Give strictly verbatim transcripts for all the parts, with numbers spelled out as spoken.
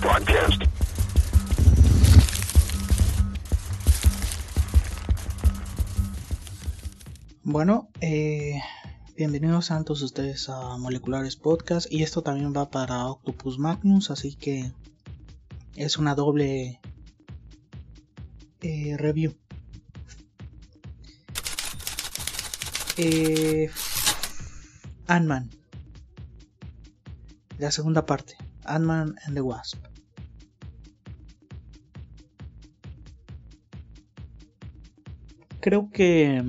broadcast. Bueno, eh, bienvenidos a todos ustedes a Moleculares Podcast, y esto también va para Octopus Magnus, así que es una doble eh, review. Eh, Ant-Man, la segunda parte, Ant-Man and the Wasp. Creo que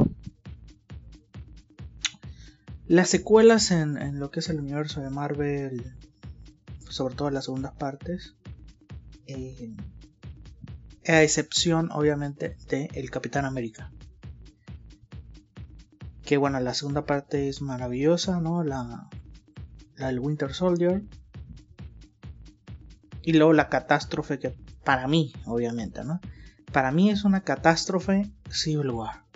las secuelas en, en lo que es el universo de Marvel, sobre todo las segundas partes, eh, a excepción obviamente de El Capitán América, que bueno, la segunda parte es maravillosa, ¿no? La, la del Winter Soldier, y luego la catástrofe que para mí, obviamente, ¿no? Para mí es una catástrofe Civil War.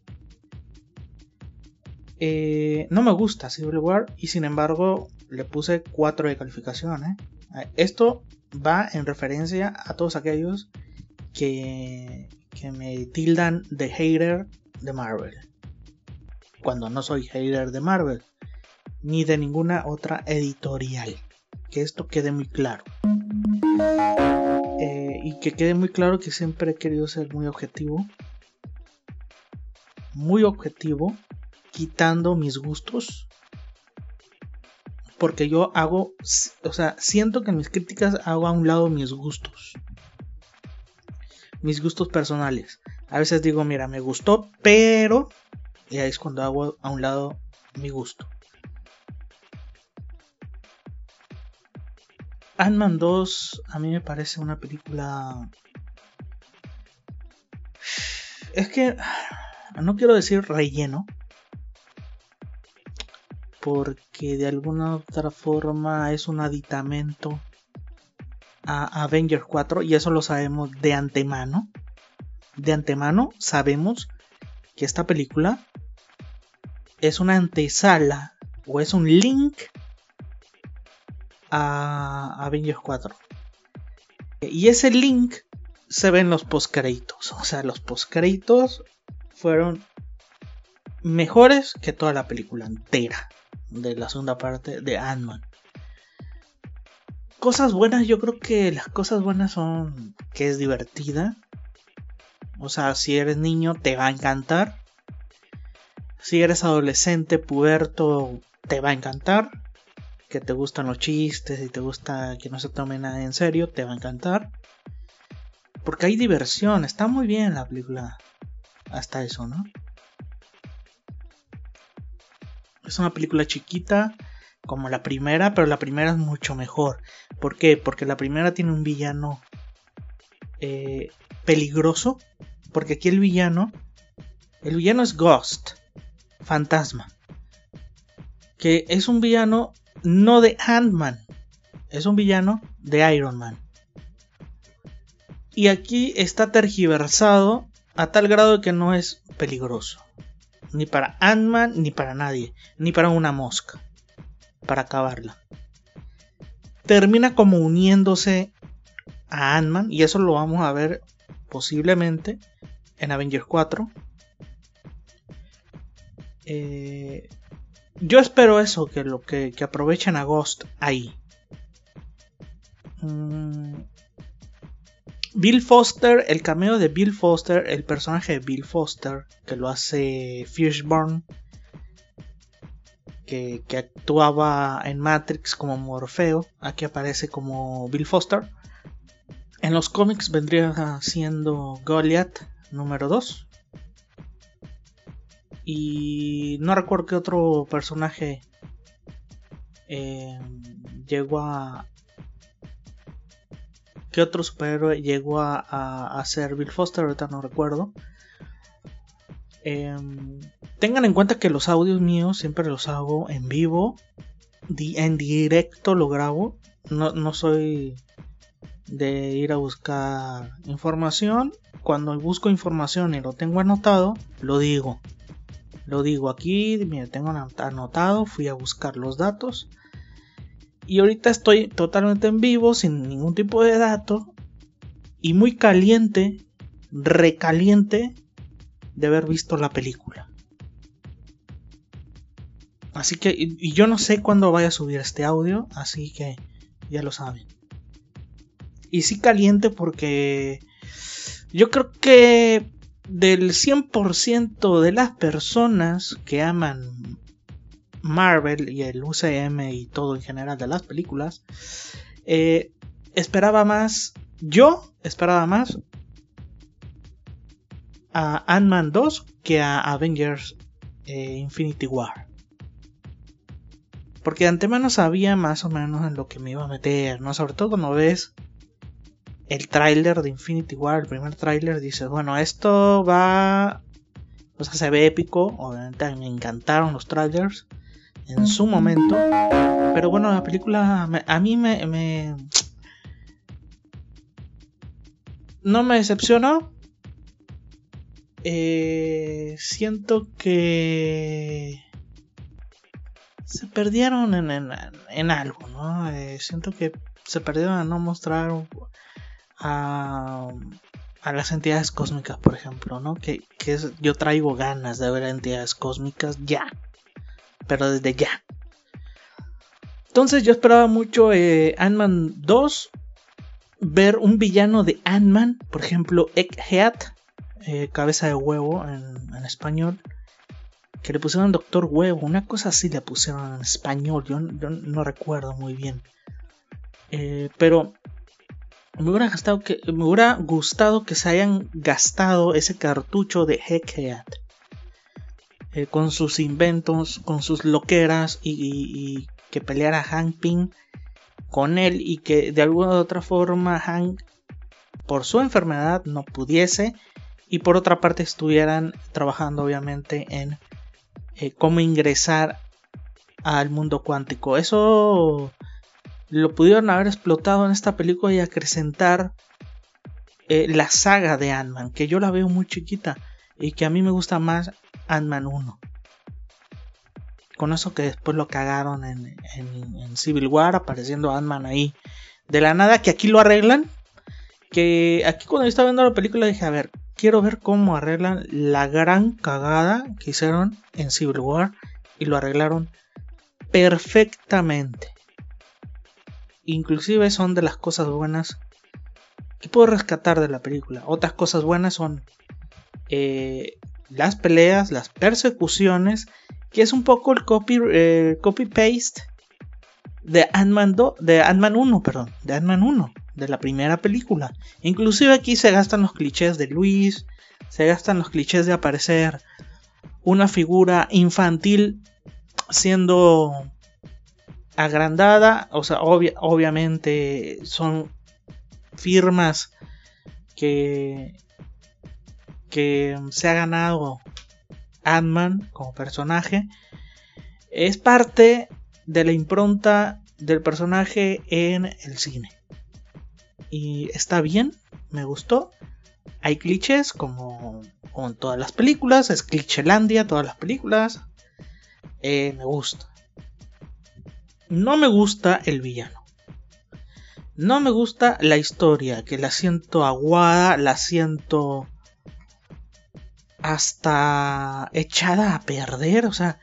Eh, no me gusta Civil War y sin embargo le puse cuatro de calificación, ¿eh? Esto va en referencia a todos aquellos que, que me tildan de hater de Marvel, cuando no soy hater de Marvel ni de ninguna otra editorial. Que esto quede muy claro, eh, y que quede muy claro que siempre he querido ser muy objetivo, muy objetivo, quitando mis gustos, porque yo hago, o sea, siento que en mis críticas hago a un lado mis gustos, mis gustos personales. A veces digo, mira, me gustó, pero, y ahí es cuando hago a un lado mi gusto. Ant-Man dos a mí me parece una película, es que no quiero decir relleno, porque de alguna otra forma es un aditamento a Avengers cuatro, y eso lo sabemos de antemano. De antemano sabemos que esta película es una antesala o es un link a Avengers cuatro. Y ese link se ve en los postcréditos. O sea, los postcréditos fueron mejores que toda la película entera de la segunda parte de Ant-Man. Cosas buenas, yo creo que las cosas buenas son que es divertida. O sea, si eres niño te va a encantar. Si eres adolescente, puberto, te va a encantar. Que te gustan los chistes y te gusta que no se tome nada en serio, te va a encantar. Porque hay diversión, está muy bien la película. Hasta eso, ¿no? Es una película chiquita como la primera, pero la primera es mucho mejor. ¿Por qué? Porque la primera tiene un villano eh, peligroso. Porque aquí el villano, el villano es Ghost, fantasma. Que es un villano no de Ant-Man, es un villano de Iron Man. Y aquí está tergiversado a tal grado que no es peligroso. Ni para Ant-Man, ni para nadie. Ni para una mosca. Para acabarla. Termina como uniéndose a Ant-Man. Y eso lo vamos a ver posiblemente en Avengers cuatro. Eh, yo espero eso. Que, lo, que, que aprovechen a Ghost ahí. Mm. Bill Foster, el cameo de Bill Foster, el personaje de Bill Foster, que lo hace Fishburne, que, que actuaba en Matrix como Morfeo, aquí aparece como Bill Foster. En los cómics vendría siendo Goliath número dos. Y no recuerdo qué otro personaje eh, llegó a... ¿Qué otro superhéroe llegó a, a, a ser Bill Foster? Ahorita no recuerdo. Eh, tengan en cuenta que los audios míos siempre los hago en vivo. Di, en directo lo grabo. No, no soy de ir a buscar información. Cuando busco información y lo tengo anotado, lo digo. Lo digo aquí, mira, tengo anotado. Fui a buscar los datos. Y ahorita estoy totalmente en vivo, sin ningún tipo de dato. Y muy caliente, recaliente de haber visto la película. Así que, y, y yo no sé cuándo vaya a subir este audio, así que ya lo saben. Y sí caliente porque yo creo que del cien por ciento de las personas que aman Marvel y el U C M y todo en general de las películas, eh, esperaba más, yo esperaba más a Ant-Man dos que a Avengers eh, Infinity War. Porque de antemano sabía más o menos en lo que me iba a meter, ¿no? Sobre todo cuando ves el tráiler de Infinity War, el primer tráiler, dices, bueno, esto va... O sea, se ve épico, obviamente me encantaron los trailers en su momento, pero bueno, la película me, a mí me, me no me decepcionó. Eh, siento que se perdieron en, en, en algo, ¿no? Eh, siento que se perdieron a no mostrar a, a las entidades cósmicas, por ejemplo, ¿no? Que, que es, yo traigo ganas de ver entidades cósmicas ya. Pero desde ya. Entonces yo esperaba mucho eh, Ant-Man dos. Ver un villano de Ant-Man. Por ejemplo, Egghead. Eh, cabeza de huevo en, en español. Que le pusieron Doctor Huevo. Una cosa así le pusieron en español. Yo, yo no recuerdo muy bien. Eh, pero me hubiera, gastado que, me hubiera gustado que se hayan gastado ese cartucho de Egghead. Eh, con sus inventos, con sus loqueras y, y, y que peleara Hank Pym con él y que de alguna u otra forma Hank por su enfermedad no pudiese y por otra parte estuvieran trabajando obviamente en eh, cómo ingresar al mundo cuántico. Eso lo pudieron haber explotado en esta película y acrecentar eh, la saga de Ant-Man, que yo la veo muy chiquita y que a mí me gusta más Ant-Man uno. Con eso que después lo cagaron en, en, en Civil War, apareciendo Ant-Man ahí de la nada, que aquí lo arreglan. Que aquí cuando yo estaba viendo la película dije, a ver, quiero ver cómo arreglan la gran cagada que hicieron en Civil War. Y lo arreglaron perfectamente. Inclusive son de las cosas buenas que puedo rescatar de la película. Otras cosas buenas son eh, las peleas, las persecuciones, que es un poco el copy, eh, copy paste de Ant-Man dos, de Ant-Man uno, perdón, de Ant-Man uno, de la primera película. Inclusive aquí se gastan los clichés de Luis, se gastan los clichés de aparecer una figura infantil siendo agrandada, o sea, obvia, obviamente son firmas que que se ha ganado Ant-Man como personaje. Es parte de la impronta del personaje en el cine y está bien, me gustó. Hay clichés como, como en todas las películas, es clichelandia todas las películas. eh, me gusta. No me gusta el villano, no me gusta la historia, que la siento aguada, la siento hasta echada a perder, o sea,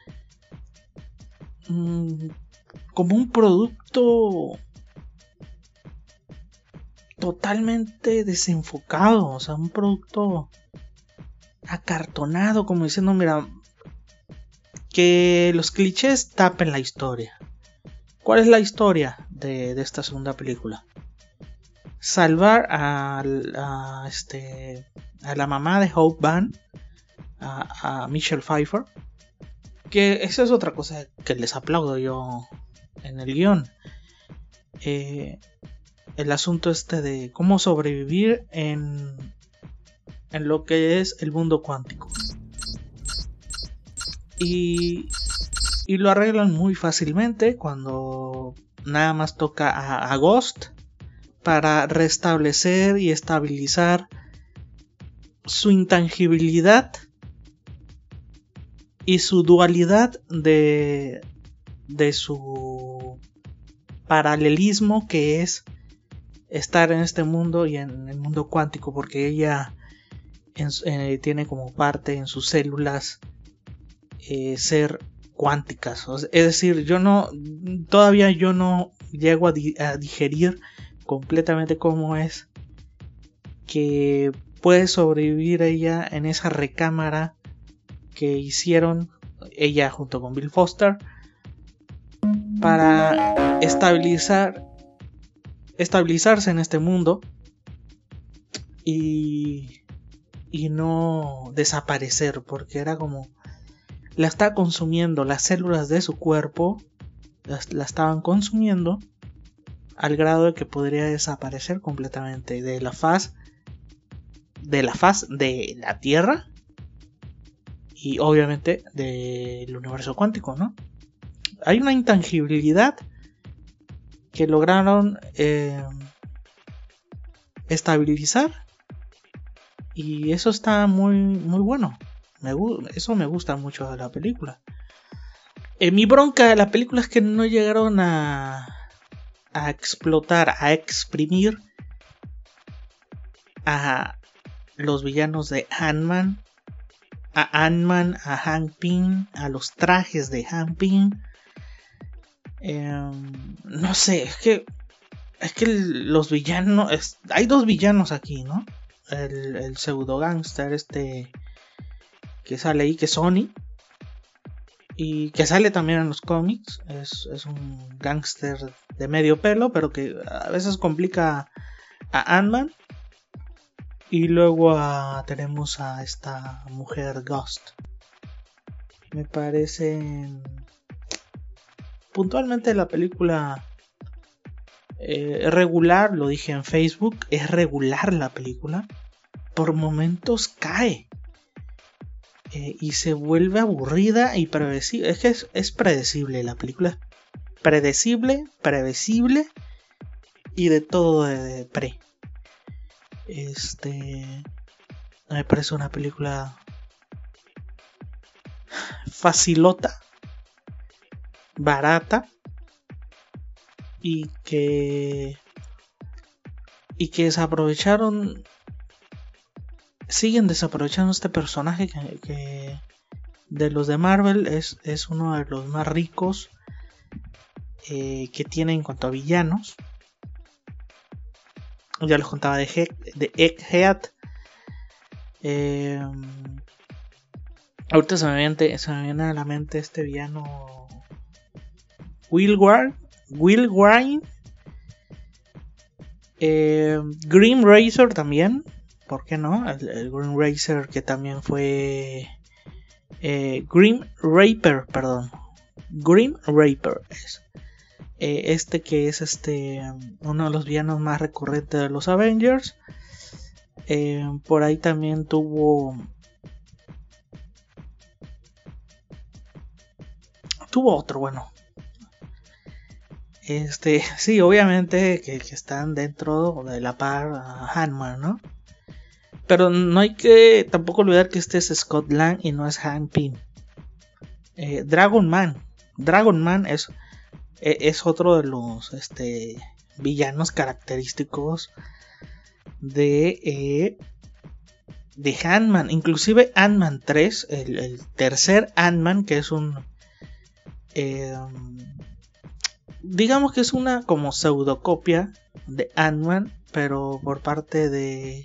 mmm, como un producto totalmente desenfocado, o sea, un producto acartonado, como diciendo, mira, que los clichés tapen la historia. ¿Cuál es la historia de, de esta segunda película? Salvar a, a, este, a la mamá de Hope Van, a, a Michelle Pfeiffer, que esa es otra cosa que les aplaudo yo en el guión. Eh, el asunto este de cómo sobrevivir en, en lo que es el mundo cuántico. Y, y lo arreglan muy fácilmente cuando nada más toca a, a Ghost para restablecer y estabilizar su intangibilidad y su dualidad de, de su paralelismo que es estar en este mundo y en el mundo cuántico, porque ella en, eh, tiene como parte en sus células eh, ser cuánticas. O sea, es decir, yo no, todavía yo no llego a, di- a digerir completamente cómo es que puede sobrevivir ella en esa recámara que hicieron ella junto con Bill Foster para estabilizar estabilizarse en este mundo y y no desaparecer, porque era como la está consumiendo, las células de su cuerpo las, la estaban consumiendo al grado de que podría desaparecer completamente de la faz de la faz de la Tierra y obviamente del universo cuántico, ¿no? Hay una intangibilidad que lograron eh, estabilizar y eso está muy muy bueno. Me, eso me gusta mucho de la película. Eh, mi bronca de la película es que no llegaron a a explotar, a exprimir a los villanos de Ant-Man, a Ant-Man, a Hank Pym, a los trajes de Hank Pym. Eh, no sé, es que es que los villanos, es, hay dos villanos aquí, ¿no? El, el pseudo gangster este que sale ahí, que es Sony, y que sale también en los cómics. Es, es un gángster de medio pelo, pero que a veces complica a Ant-Man. Y luego a, tenemos a esta mujer Ghost. Me parece puntualmente la película eh, regular, lo dije en Facebook, es regular la película. Por momentos cae. Eh, y se vuelve aburrida y predecible. Es que es, es predecible la película. Es predecible, previsible y de todo de, de pre. Este... Me parece una película facilota, barata y que y que desaprovecharon, siguen desaprovechando este personaje que, que de los de Marvel es, es uno de los más ricos eh, que tiene en cuanto a villanos. Ya les contaba de, He- de Egghead. Eh, ahorita se me, viene, se me viene a la mente este villano Will War, Will Wine, eh, Grim Racer también, ¿por qué no? El, el Grim Racer que también fue eh, Grim Reaper, perdón, Grim Reaper es eh, este que es este uno de los villanos más recurrentes de los Avengers. Eh, por ahí también tuvo tuvo otro, bueno, este sí, obviamente que, que están dentro de la par uh, Ant-Man, ¿no? Pero no hay que tampoco olvidar que este es Scott Lang y no es Hank Pym. eh, Dragon Man Dragon Man es, es otro de los este, villanos característicos de eh, de Ant-Man. Inclusive Ant-Man tres, el, el tercer Ant-Man, que es un eh, digamos que es una como pseudocopia de Ant-Man, pero por parte de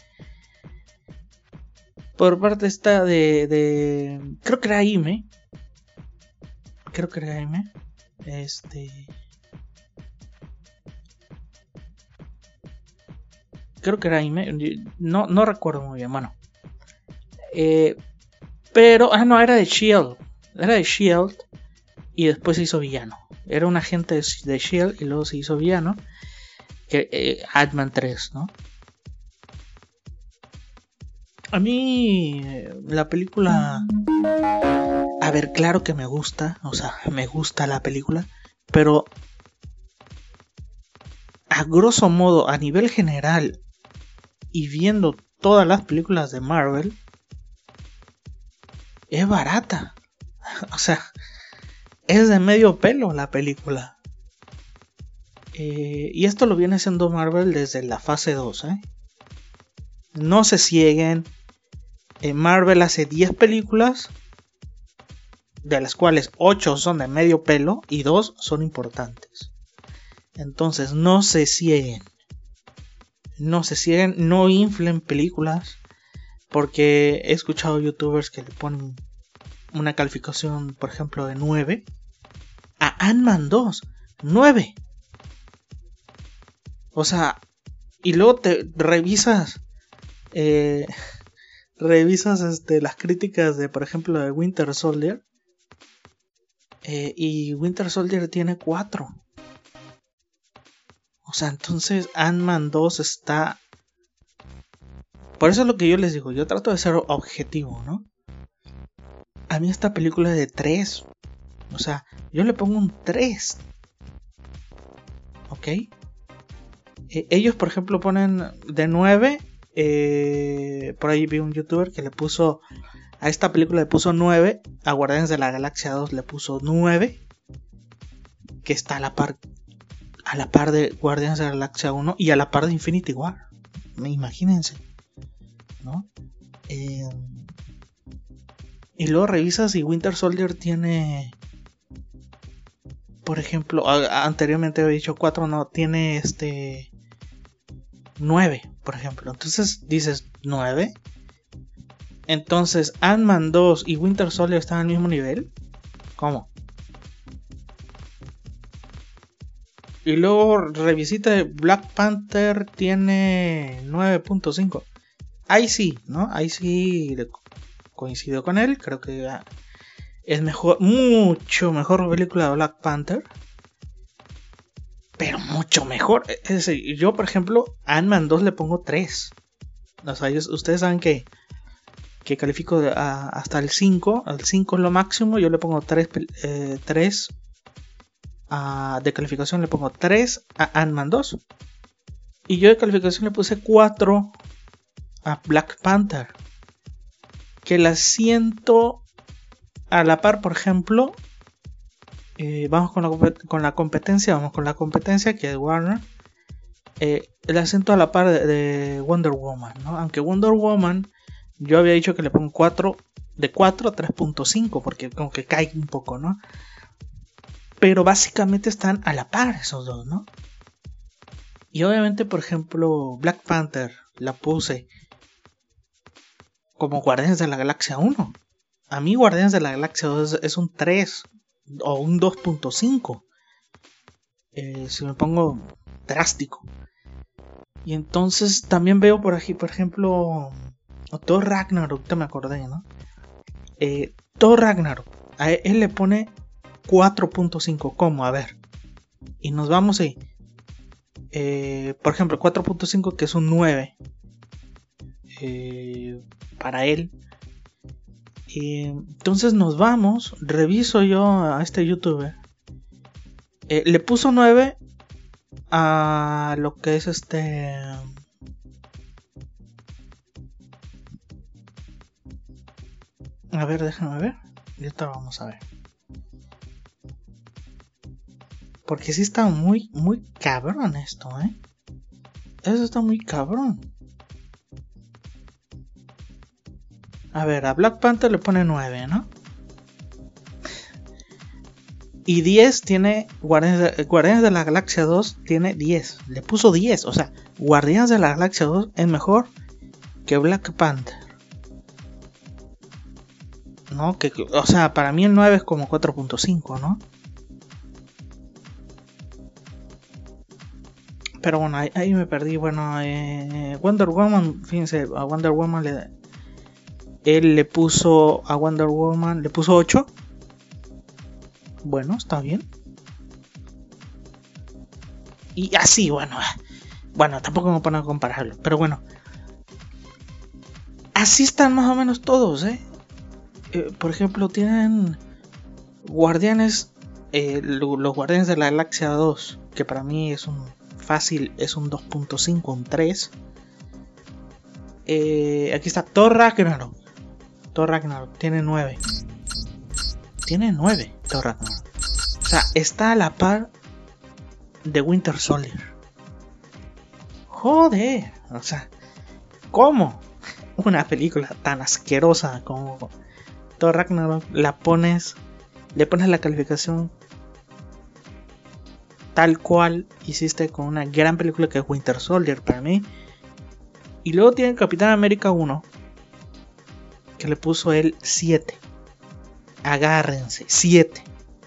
por parte esta de, de creo que era Ime creo que era Ime este creo que era Ime, no, no recuerdo muy bien, bueno, eh, pero, ah no, era de Shield, era de Shield y después se hizo villano, era un agente de, de Shield y luego se hizo villano, que eh, Ant-Man tres, ¿no? A mí la película, a ver, claro que me gusta, o sea, me gusta la película, pero a grosso modo, a nivel general y viendo todas las películas de Marvel, es barata. O sea, es de medio pelo la película. Eh, y esto lo viene haciendo Marvel desde la fase dos, ¿eh? No se cieguen. Eh, Marvel hace diez películas, de las cuales ocho son de medio pelo y dos son importantes. Entonces no se cieguen. No se cieguen, no inflen películas. Porque he escuchado youtubers que le ponen una calificación, por ejemplo, de nueve. A Ant-Man dos, nueve. O sea, y luego te revisas, eh, revisas este, las críticas de, por ejemplo, de Winter Soldier. Eh, y Winter Soldier tiene cuatro. O sea, entonces Ant-Man dos está... Por eso es lo que yo les digo, yo trato de ser objetivo, ¿no? A mí esta película es de tres. O sea, yo le pongo un tres. ¿Ok? Eh, ellos, por ejemplo, ponen de nueve. Eh, por ahí vi un youtuber que le puso... A esta película le puso nueve. A Guardianes de la Galaxia dos le puso nueve. Que está a la par... A la par de Guardianes de la Galaxia uno. Y a la par de Infinity War. Imagínense, ¿no? Eh, y luego revisas y Winter Soldier tiene... Por ejemplo, a, anteriormente había dicho cuatro, no, tiene este... nueve, por ejemplo. Entonces dices, ¿nueve? Entonces, Ant-Man dos y Winter Soldier están al mismo nivel. ¿Cómo? Y luego revisita de Black Panther tiene nueve punto cinco. Ahí sí, ¿no? Ahí sí coincido con él. Creo que es mejor, mucho mejor película de Black Panther. Pero mucho mejor. Es decir, yo, por ejemplo, Ant-Man dos le pongo tres. O sea, yo, ustedes saben que, que califico de, a, hasta el cinco. El cinco es lo máximo. Yo le pongo tres. Eh, tres a, de calificación le pongo tres a Ant-Man dos. Y yo de calificación le puse cuatro a Black Panther. Que la siento a la par, por ejemplo. Eh, vamos con la, con la competencia. Vamos con la competencia que es Warner. Eh, la siento a la par de, de Wonder Woman, ¿no? Aunque Wonder Woman yo había dicho que le pongo cuatro, de cuatro a tres punto cinco, porque como que cae un poco, ¿no? Pero básicamente están a la par esos dos, ¿no? Y obviamente, por ejemplo, Black Panther la puse como Guardianes de la Galaxia uno. A mí Guardianes de la Galaxia dos es un tres o un dos punto cinco. Eh, si me pongo drástico. Y entonces también veo por aquí, por ejemplo, Thor Ragnarok, ahorita me acordé, ¿no? Eh, Thor Ragnarok, a él le pone cuatro punto cinco, ¿cómo? A ver. Y nos vamos ahí. Eh, por ejemplo, cuatro punto cinco, que es un nueve. Eh, para él. Y entonces nos vamos. Reviso yo a este youtuber. Eh, le puso nueve a lo que es este... A ver, déjame ver. Y ahorita vamos a ver. Porque sí está muy, muy cabrón esto, ¿eh? Eso está muy cabrón. A ver, a Black Panther le pone nueve, ¿no? Y diez tiene... Guardianes de, Guardianes de la Galaxia dos tiene diez. Le puso diez. O sea, Guardianes de la Galaxia dos es mejor que Black Panther. ¿No? Que, o sea, para mí el nueve es como cuatro punto cinco, ¿no? Pero bueno, ahí, ahí me perdí. Bueno, eh, Wonder Woman, fíjense, a Wonder Woman le... Él le puso a Wonder Woman, le puso ocho. Bueno, está bien. Y así, bueno. Bueno, tampoco me pongo a compararlo. Pero bueno. Así están más o menos todos, ¿eh? eh por ejemplo, tienen Guardianes. Eh, los Guardianes de la Galaxia dos. Que para mí es un fácil. Es un dos punto cinco, un tres. Eh, aquí está Thor Ragnarok. Thor Ragnarok tiene nueve. Tiene nueve Thor Ragnarok. O sea, está a la par The Winter Soldier. Joder, o sea, ¿cómo una película tan asquerosa como Thor Ragnarok la pones, le pones la calificación tal cual hiciste con una gran película que es Winter Soldier para mí? Y luego tiene Capitán América uno, que le puso el siete. Agárrense, siete.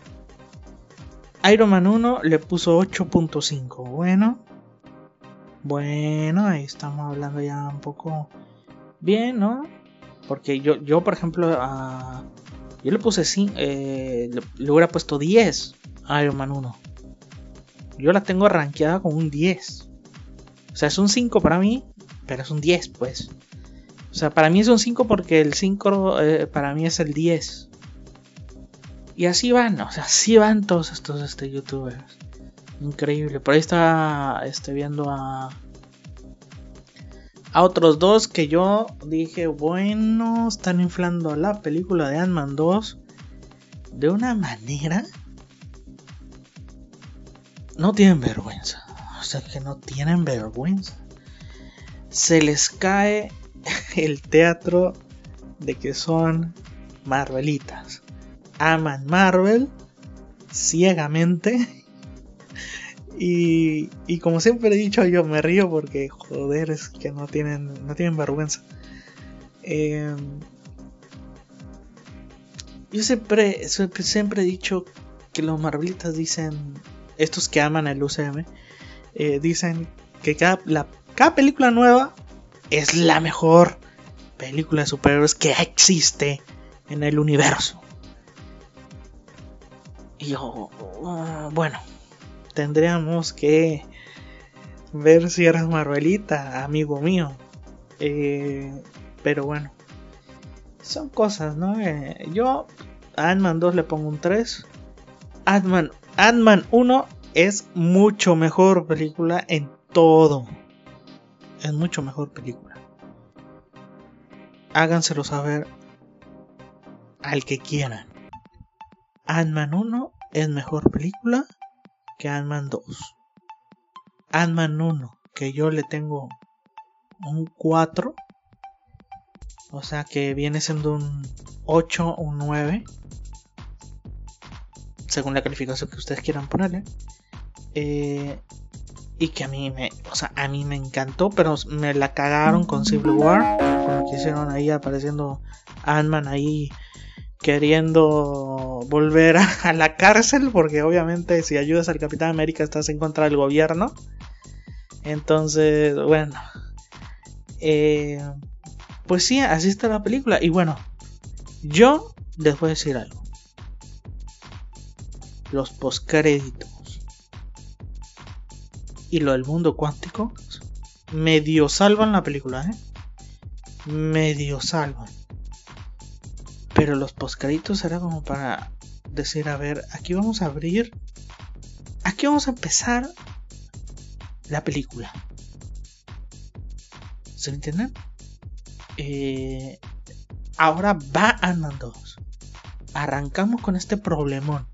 Iron Man uno le puso ocho punto cinco. Bueno, bueno, ahí estamos hablando ya un poco bien, ¿no? Porque yo, yo por ejemplo, uh, yo le puse cinco, eh, le, le hubiera puesto diez a Iron Man uno. Yo la tengo rankeada con un diez. O sea, es un cinco para mí, pero es un diez, pues. O sea, para mí es un cinco porque el cinco eh, para mí es el diez. Y así van, o sea, así van todos estos este, youtubers. Increíble. Por ahí estaba este, viendo a, a otros dos que yo dije, bueno, están inflando la película de Ant-Man dos de una manera. No tienen vergüenza. O sea, que no tienen vergüenza. Se les cae el teatro de que son Marvelitas. Aman Marvel ciegamente. Y, y como siempre he dicho, yo me río porque joder, es que no tienen, no tienen vergüenza. Eh, yo siempre, siempre, siempre he dicho que los Marvelitas dicen, estos que aman el U C M, eh, dicen que cada, la, cada película nueva es la mejor película de superhéroes que existe en el universo. Y yo, uh, bueno, tendríamos que ver si eres Marvelita, amigo mío. Eh, pero bueno, son cosas, ¿no? Eh, yo a Ant-Man dos le pongo un tres. Ant-Man, Ant-Man uno es mucho mejor película en todo. Es mucho mejor película. Háganselo saber al que quieran. Ant-Man uno es mejor película que Ant-Man dos. Ant-Man uno, que yo le tengo un cuatro, o sea que viene siendo un ocho o un nueve, según la calificación que ustedes quieran ponerle. Eh, y que a mí me, o sea, a mí me encantó, pero me la cagaron con Civil War, con lo que hicieron ahí apareciendo Ant-Man ahí queriendo volver a, a la cárcel, porque obviamente si ayudas al Capitán América estás en contra del gobierno. Entonces, bueno, eh, pues sí, así está la película. Y bueno, yo les voy a decir algo. Los postcréditos y lo del mundo cuántico medio salvan la película, ¿eh? Medio salvan. Pero los postcréditos era como para decir, a ver, aquí vamos a abrir, aquí vamos a empezar la película. ¿Se me entienden? Eh, ahora va Ant-Man dos. Arrancamos con este problemón.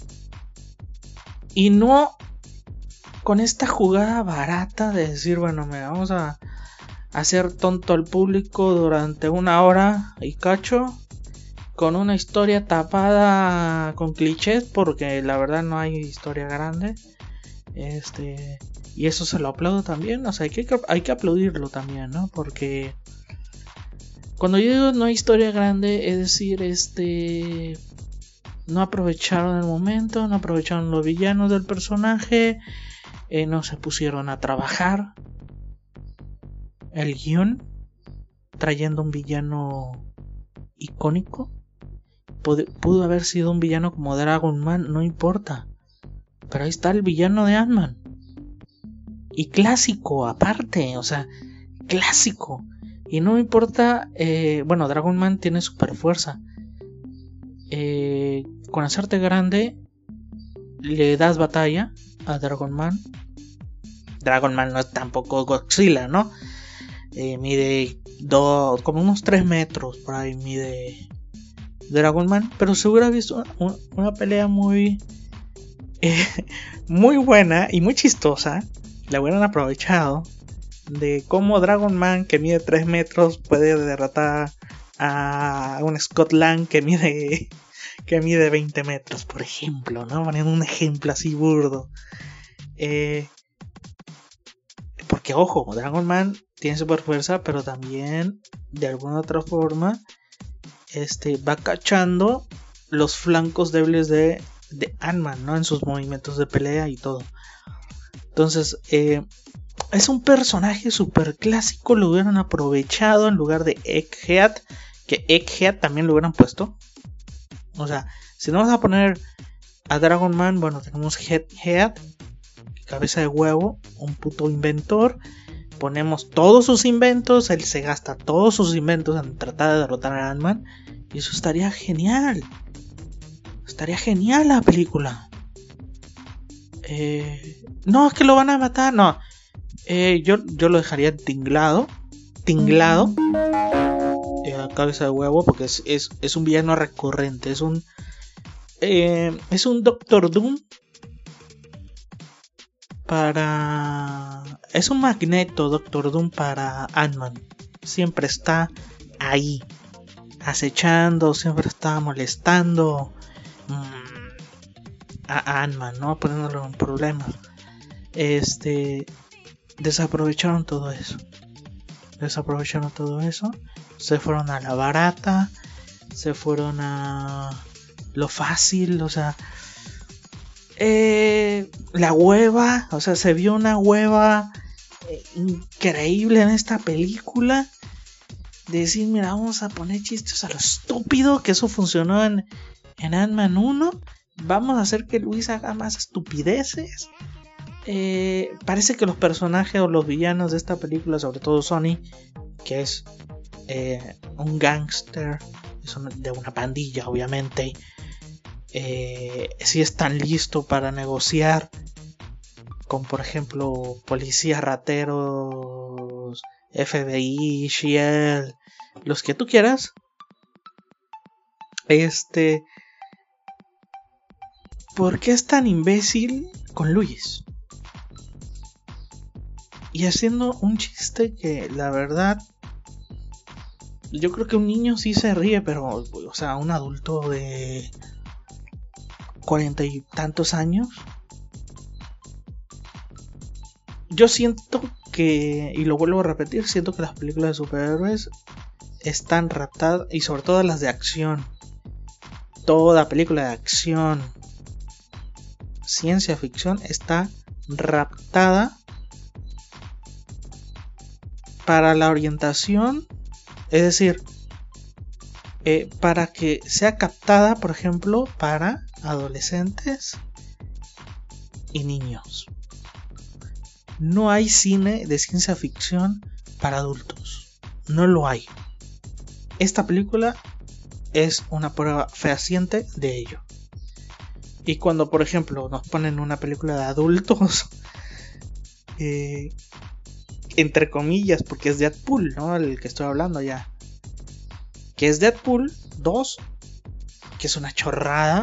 Y no con esta jugada barata de decir, bueno, me vamos a hacer tonto al público durante una hora y cacho, con una historia tapada con clichés, porque la verdad no hay historia grande. Este, y eso se lo aplaudo también, o sea, hay que, hay que aplaudirlo también, ¿no? Porque cuando yo digo no hay historia grande, es decir, este, no aprovecharon el momento, no aprovecharon los villanos del personaje, eh, no se pusieron a trabajar el guión, trayendo un villano icónico. Pudo, pudo haber sido un villano como Dragon Man, no importa, pero ahí está el villano de Ant-Man. Y clásico aparte, o sea, clásico. Y no importa, eh, bueno, Dragon Man tiene super fuerza. Eh, con hacerte grande, le das batalla a Dragon Man. Dragon Man no es tampoco Godzilla, ¿no? Eh, mide dos, como unos tres metros por ahí mide Dragon Man. Pero se hubiera visto una, una pelea muy Eh, muy buena y muy chistosa. La hubieran aprovechado. De cómo Dragon Man, que mide tres metros, puede derrotar a un Scott Lang que mide que mide veinte metros, por ejemplo, ¿no? Poniendo un ejemplo así burdo. Eh, porque, ojo, Dragon Man tiene super fuerza, pero también, de alguna otra forma, este, va cachando los flancos débiles de, de Ant-Man, ¿no? En sus movimientos de pelea y todo. Entonces, eh, es un personaje super clásico, lo hubieran aprovechado en lugar de Egghead, que Egghead también lo hubieran puesto. O sea, si no vas a poner a Dragon Man, bueno, tenemos Egghead, cabeza de huevo, un puto inventor. Ponemos todos sus inventos, él se gasta todos sus inventos en tratar de derrotar a Ant-Man. Y eso estaría genial. Estaría genial la película. Eh, no, es que lo van a matar, no. Eh, yo, yo lo dejaría tinglado. Tinglado. Eh, cabeza de huevo, porque es, es, es un villano recurrente. Es un. Eh, es un Doctor Doom. Para. Es un Magneto, Doctor Doom para Ant-Man. Siempre está ahí. Acechando, siempre está molestando. Mmm, a Ant-Man, ¿no? Poniéndolo en problemas. Este. Desaprovecharon todo eso. Desaprovecharon todo eso. Se fueron a la barata. Se fueron a lo fácil. O sea. Eh, la hueva. O sea, se vio una hueva eh, increíble en esta película. De decir, mira, vamos a poner chistes a lo estúpido. Que eso funcionó en, en Ant-Man uno. Vamos a hacer que Luis haga más estupideces. Eh, parece que los personajes o los villanos de esta película, sobre todo Sonny, que es eh, un gángster de una pandilla, obviamente, eh, sí están listos para negociar con, por ejemplo, policías rateros, F B I, S H I E L D, los que tú quieras. Este, ¿por qué es tan imbécil con Luis? Y haciendo un chiste que la verdad, yo creo que un niño sí se ríe, pero, o sea, un adulto de cuarenta y tantos años, yo siento que, y lo vuelvo a repetir, siento que las películas de superhéroes están raptadas, y sobre todo las de acción. Toda película de acción, ciencia ficción, está raptada para la orientación, es decir, eh, para que sea captada, por ejemplo, para adolescentes y niños. No hay cine de ciencia ficción para adultos, no lo hay. Esta película es una prueba fehaciente de ello. Y cuando, por ejemplo, nos ponen una película de adultos, eh, entre comillas, porque es Deadpool, ¿no? El que estoy hablando ya. Que es Deadpool dos, que es una chorrada.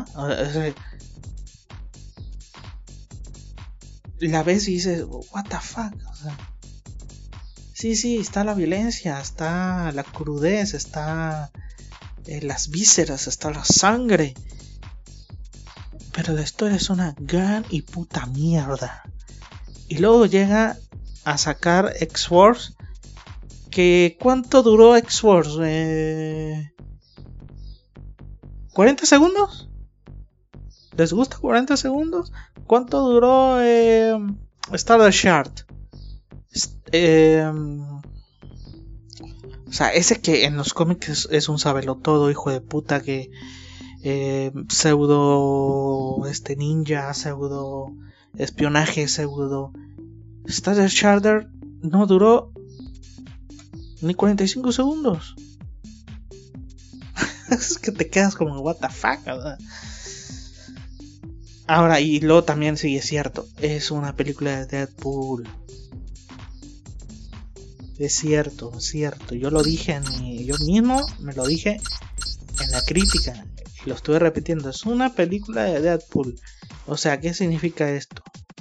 La ves y dices, what the fuck. O sea, sí, sí, está la violencia, está la crudez, está eh, las vísceras, está la sangre. Pero la historia es una gran y puta mierda. Y luego llega a sacar X-Force. Que ¿cuánto duró X-Force? Eh... ¿cuarenta segundos? ¿Les gusta cuarenta segundos? ¿Cuánto duró eh... Stardust Shard? Eh... O sea, ese que en los cómics es, es un sabelotodo, hijo de puta, que eh, pseudo este ninja, pseudo espionaje, pseudo Stardust Shard no duró ni cuarenta y cinco segundos. Es que te quedas como what the fuck, ¿verdad? Ahora, y luego también sí es cierto, es una película de Deadpool. Es cierto, es cierto. Yo lo dije en mi, yo mismo me lo dije en la crítica y lo estuve repitiendo. Es una película de Deadpool. O sea, ¿qué significa esto?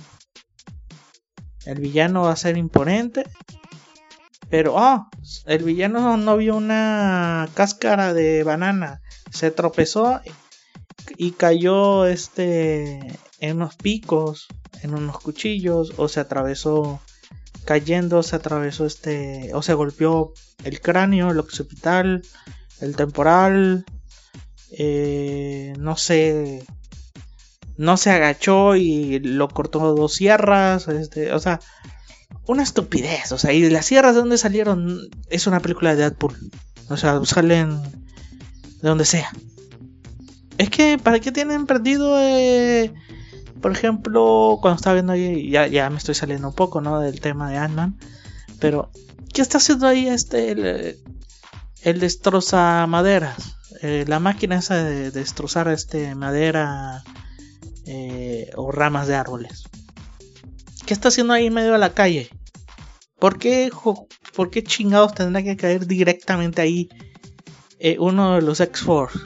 El villano va a ser imponente, pero oh, el villano no vio una cáscara de banana, se tropezó y cayó este en unos picos, en unos cuchillos, o se atravesó cayendo, se atravesó este, o se golpeó el cráneo, el occipital, el temporal, eh, no sé, no se agachó y lo cortó dos sierras, este, o sea, una estupidez, o sea, y las sierras de dónde salieron, es una película de Deadpool, o sea, salen de donde sea. Es que, ¿para qué tienen perdido, eh, por ejemplo, cuando estaba viendo ahí, ya, ya me estoy saliendo un poco, ¿no? Del tema de Ant-Man, pero, ¿qué está haciendo ahí este, el, el destroza maderas? Eh, la máquina esa de destrozar este madera eh, o ramas de árboles. ¿Qué está haciendo ahí en medio de la calle? ¿Por qué, jo, ¿por qué chingados tendrá que caer directamente ahí eh, uno de los X-Force?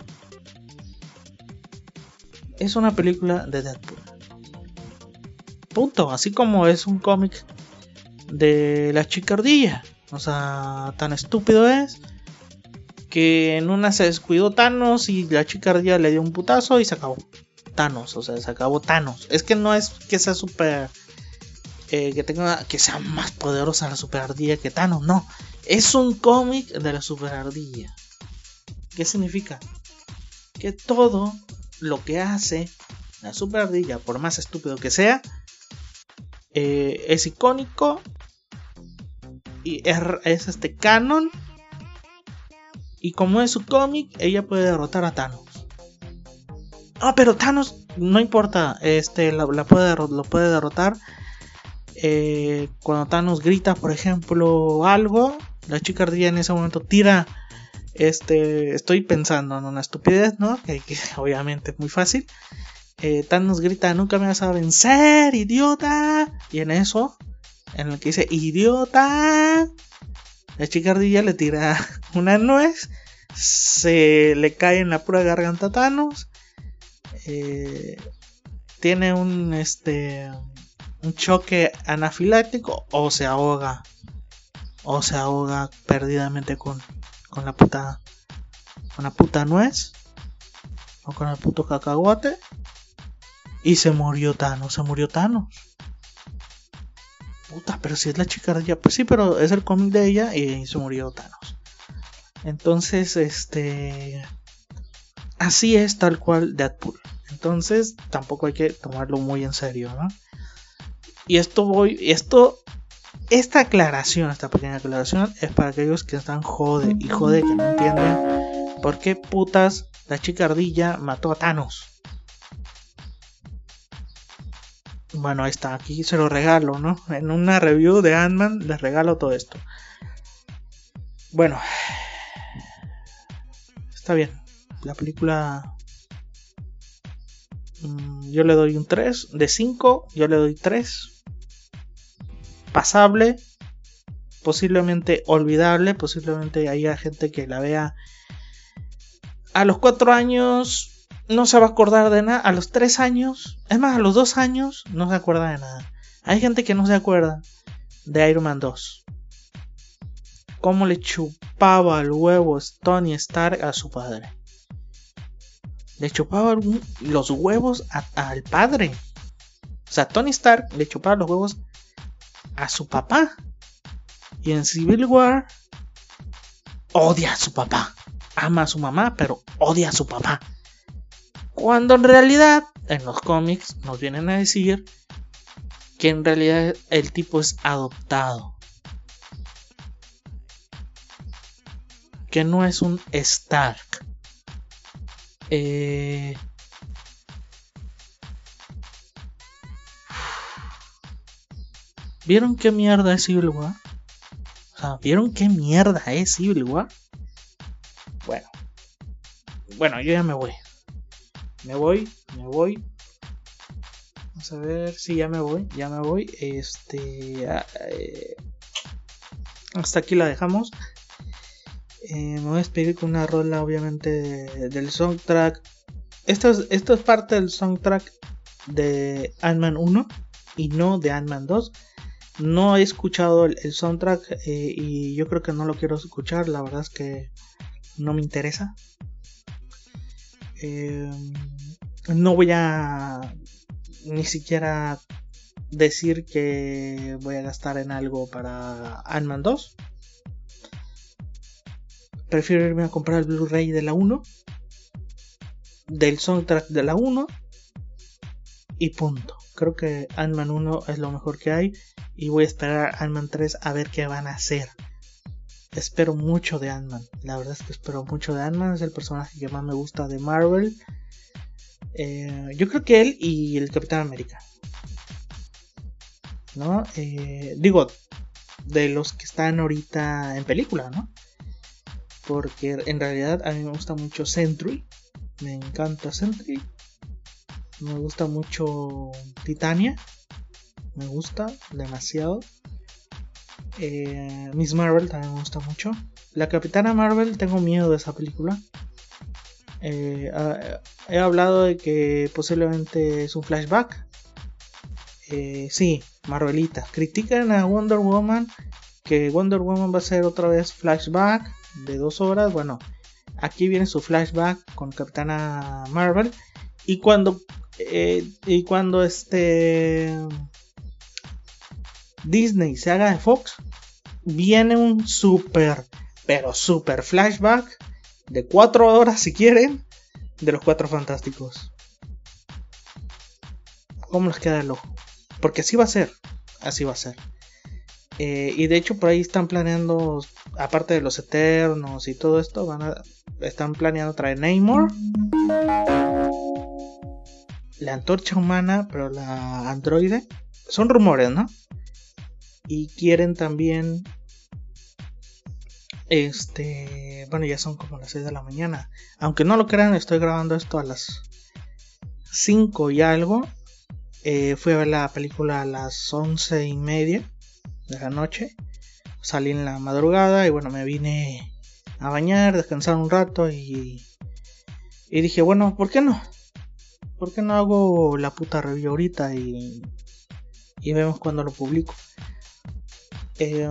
Es una película de Deadpool. Punto. Así como es un cómic de la chica ardilla. O sea, tan estúpido es que en una se descuidó Thanos y la chica ardilla le dio un putazo y se acabó. Thanos, o sea, se acabó Thanos. Es que no es que sea super... Eh, que tenga que sea más poderosa la super ardilla que Thanos, no. Es un cómic de la super ardilla. ¿Qué significa? Que todo lo que hace la super ardilla, por más estúpido que sea, eh, es icónico y es, es este canon. Y como es su cómic, ella puede derrotar a Thanos. Ah, pero Thanos no importa, este la, la puede lo puede derrotar. Eh, cuando Thanos grita, por ejemplo, algo, la chica ardilla en ese momento tira. Este, estoy pensando en una estupidez, ¿no? Que, que obviamente es muy fácil. Eh, Thanos grita: "Nunca me vas a vencer, idiota". Y en eso, en el que dice "idiota", la chica ardilla le tira una nuez, se le cae en la pura garganta a Thanos. Eh, tiene un este un choque anafiláctico o se ahoga o se ahoga perdidamente con con la puta con la puta nuez o con el puto cacahuate y se murió Thanos, se murió Thanos. Puta, pero si es la chica ardilla, pues sí, pero es el cómic de ella y se murió Thanos. Entonces, este, así es tal cual Deadpool. Entonces, tampoco hay que tomarlo muy en serio, ¿no? Y esto voy, esto, esta aclaración, esta pequeña aclaración es para aquellos que están jode y jode que no entienden por qué putas la chica ardilla mató a Thanos. Bueno, ahí está, aquí se lo regalo, ¿no? En una review de Ant-Man les regalo todo esto. Bueno, está bien. La película, mmm, yo le doy un tres. De cinco, yo le doy tres. Pasable. Posiblemente olvidable. Posiblemente haya gente que la vea a los cuatro años. No se va a acordar de nada. A los tres años, es más, a los dos años no se acuerda de nada. Hay gente que no se acuerda de Iron Man dos. Cómo le chupaba el huevo Tony Stark a su padre. Le chupaba los huevos a, al padre. O sea, Tony Stark le chupaba los huevos a su papá. Y en Civil War odia a su papá. Ama a su mamá, pero odia a su papá. Cuando en realidad, en los cómics nos vienen a decir que en realidad el tipo es adoptado. Que no es un Stark. Eh... ¿Vieron qué mierda es Civil War? O sea, ¿vieron qué mierda es Civil War? Bueno. Bueno, yo ya me voy. Me voy, me voy. Vamos a ver si sí, ya me voy, ya me voy. Este, eh, hasta aquí la dejamos. Eh, me voy a despedir con una rola, obviamente, de, del soundtrack. Esto es, esto es parte del soundtrack de Ant-Man uno y no de Ant-Man dos. No he escuchado el, el soundtrack eh, y yo creo que no lo quiero escuchar. La verdad es que no me interesa. Eh, no voy a ni siquiera decir que voy a gastar en algo para Ant-Man dos. Prefiero irme a comprar el Blu-ray de la uno, del soundtrack de la uno y punto. Creo que Ant-Man uno es lo mejor que hay y voy a esperar a Ant-Man tres a ver qué van a hacer. Espero mucho de Ant-Man, la verdad es que espero mucho de Ant-Man, es el personaje que más me gusta de Marvel. Eh, yo creo que él y el Capitán América, ¿no? Eh, digo, de los que están ahorita en película, ¿no? Porque en realidad a mí me gusta mucho Sentry, me encanta Sentry, me gusta mucho Titania, me gusta demasiado. Eh, Miss Marvel también me gusta mucho. La Capitana Marvel, tengo miedo de esa película. Eh, uh, he hablado de que posiblemente es un flashback. Eh, sí, Marvelita. Critican a Wonder Woman, que Wonder Woman va a ser otra vez flashback de dos horas. Bueno, aquí viene su flashback con Capitana Marvel. Y cuando, eh, y cuando este Disney se haga de Fox, viene un super, pero super flashback de cuatro horas si quieren, de los Cuatro Fantásticos. ¿Cómo les queda el ojo? Porque así va a ser, así va a ser. Eh, y de hecho por ahí están planeando, aparte de los Eternos y todo esto, van a, están planeando traer Namor, la Antorcha Humana, pero la androide. Son rumores, ¿no? Y quieren también, este, bueno, ya son como las seis de la mañana. Aunque no lo crean, estoy grabando esto a las cinco y algo. Eh, fui a ver la película a las once y media de la noche. Salí en la madrugada y bueno, me vine a bañar, descansar un rato y, y dije, bueno, ¿por qué no? ¿Por qué no hago la puta review ahorita y, y vemos cuando lo publico? Eh,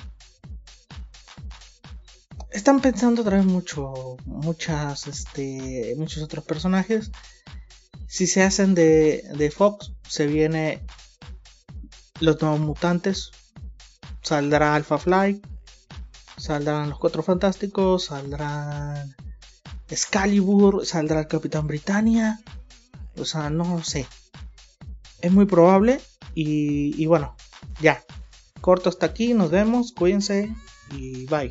están pensando traer mucho, muchas, este, muchos otros personajes. Si se hacen de, de Fox, se viene los Nuevos Mutantes, saldrá Alpha Flight, saldrán los Cuatro Fantásticos, saldrán Excalibur, saldrá el Capitán Britannia. O sea, no lo sé. Es muy probable. Y, y bueno, ya. Corto hasta aquí, nos vemos, cuídense y bye.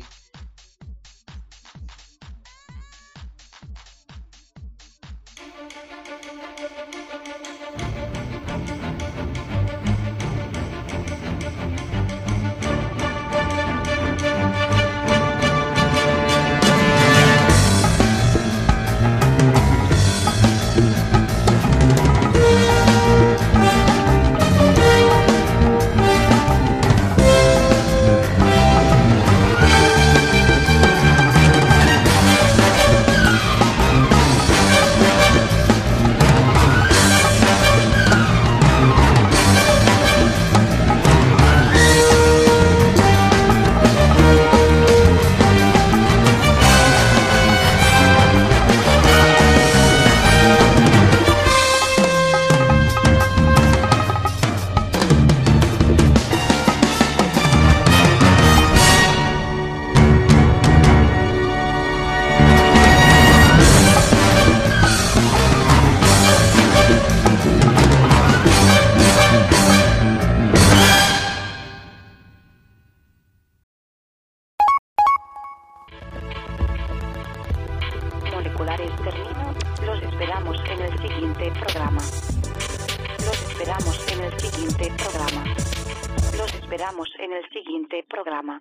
Moleculares termino. Los esperamos en el siguiente programa. Los esperamos en el siguiente programa. Los esperamos en el siguiente programa.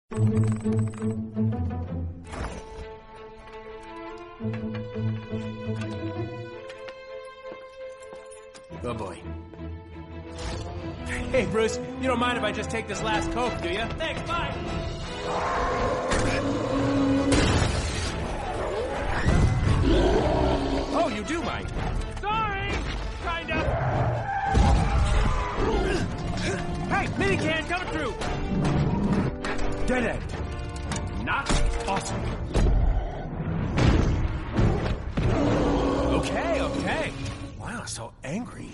Oh boy. Hey, Bruce, you don't mind if I just take this last Coke, do you? Thanks, bye! Oh, you do mind. Sorry! Kind of. Hey, minican coming through! Dead end. Not awesome. Okay, okay. Wow, so angry.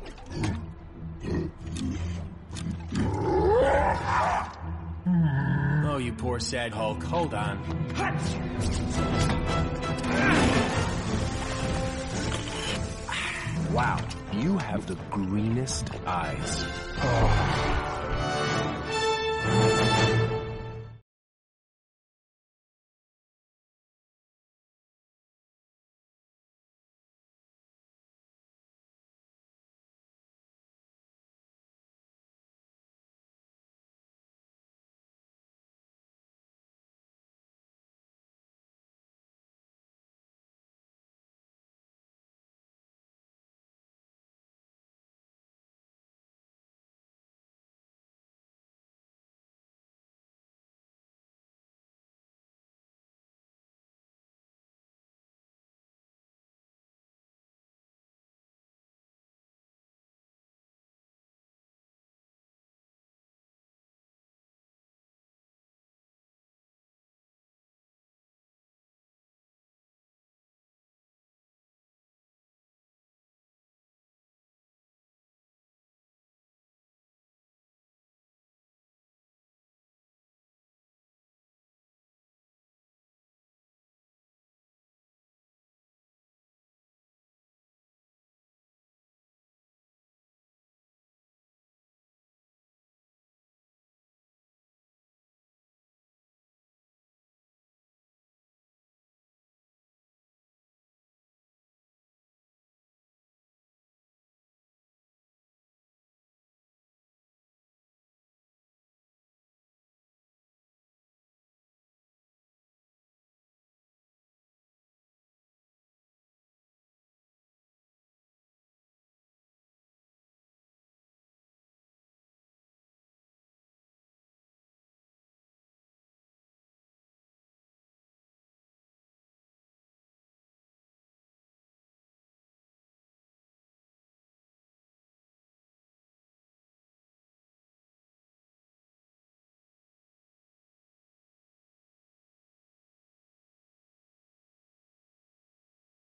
Oh, you poor sad Hulk. Hold on. Wow, you have the greenest eyes. Oh.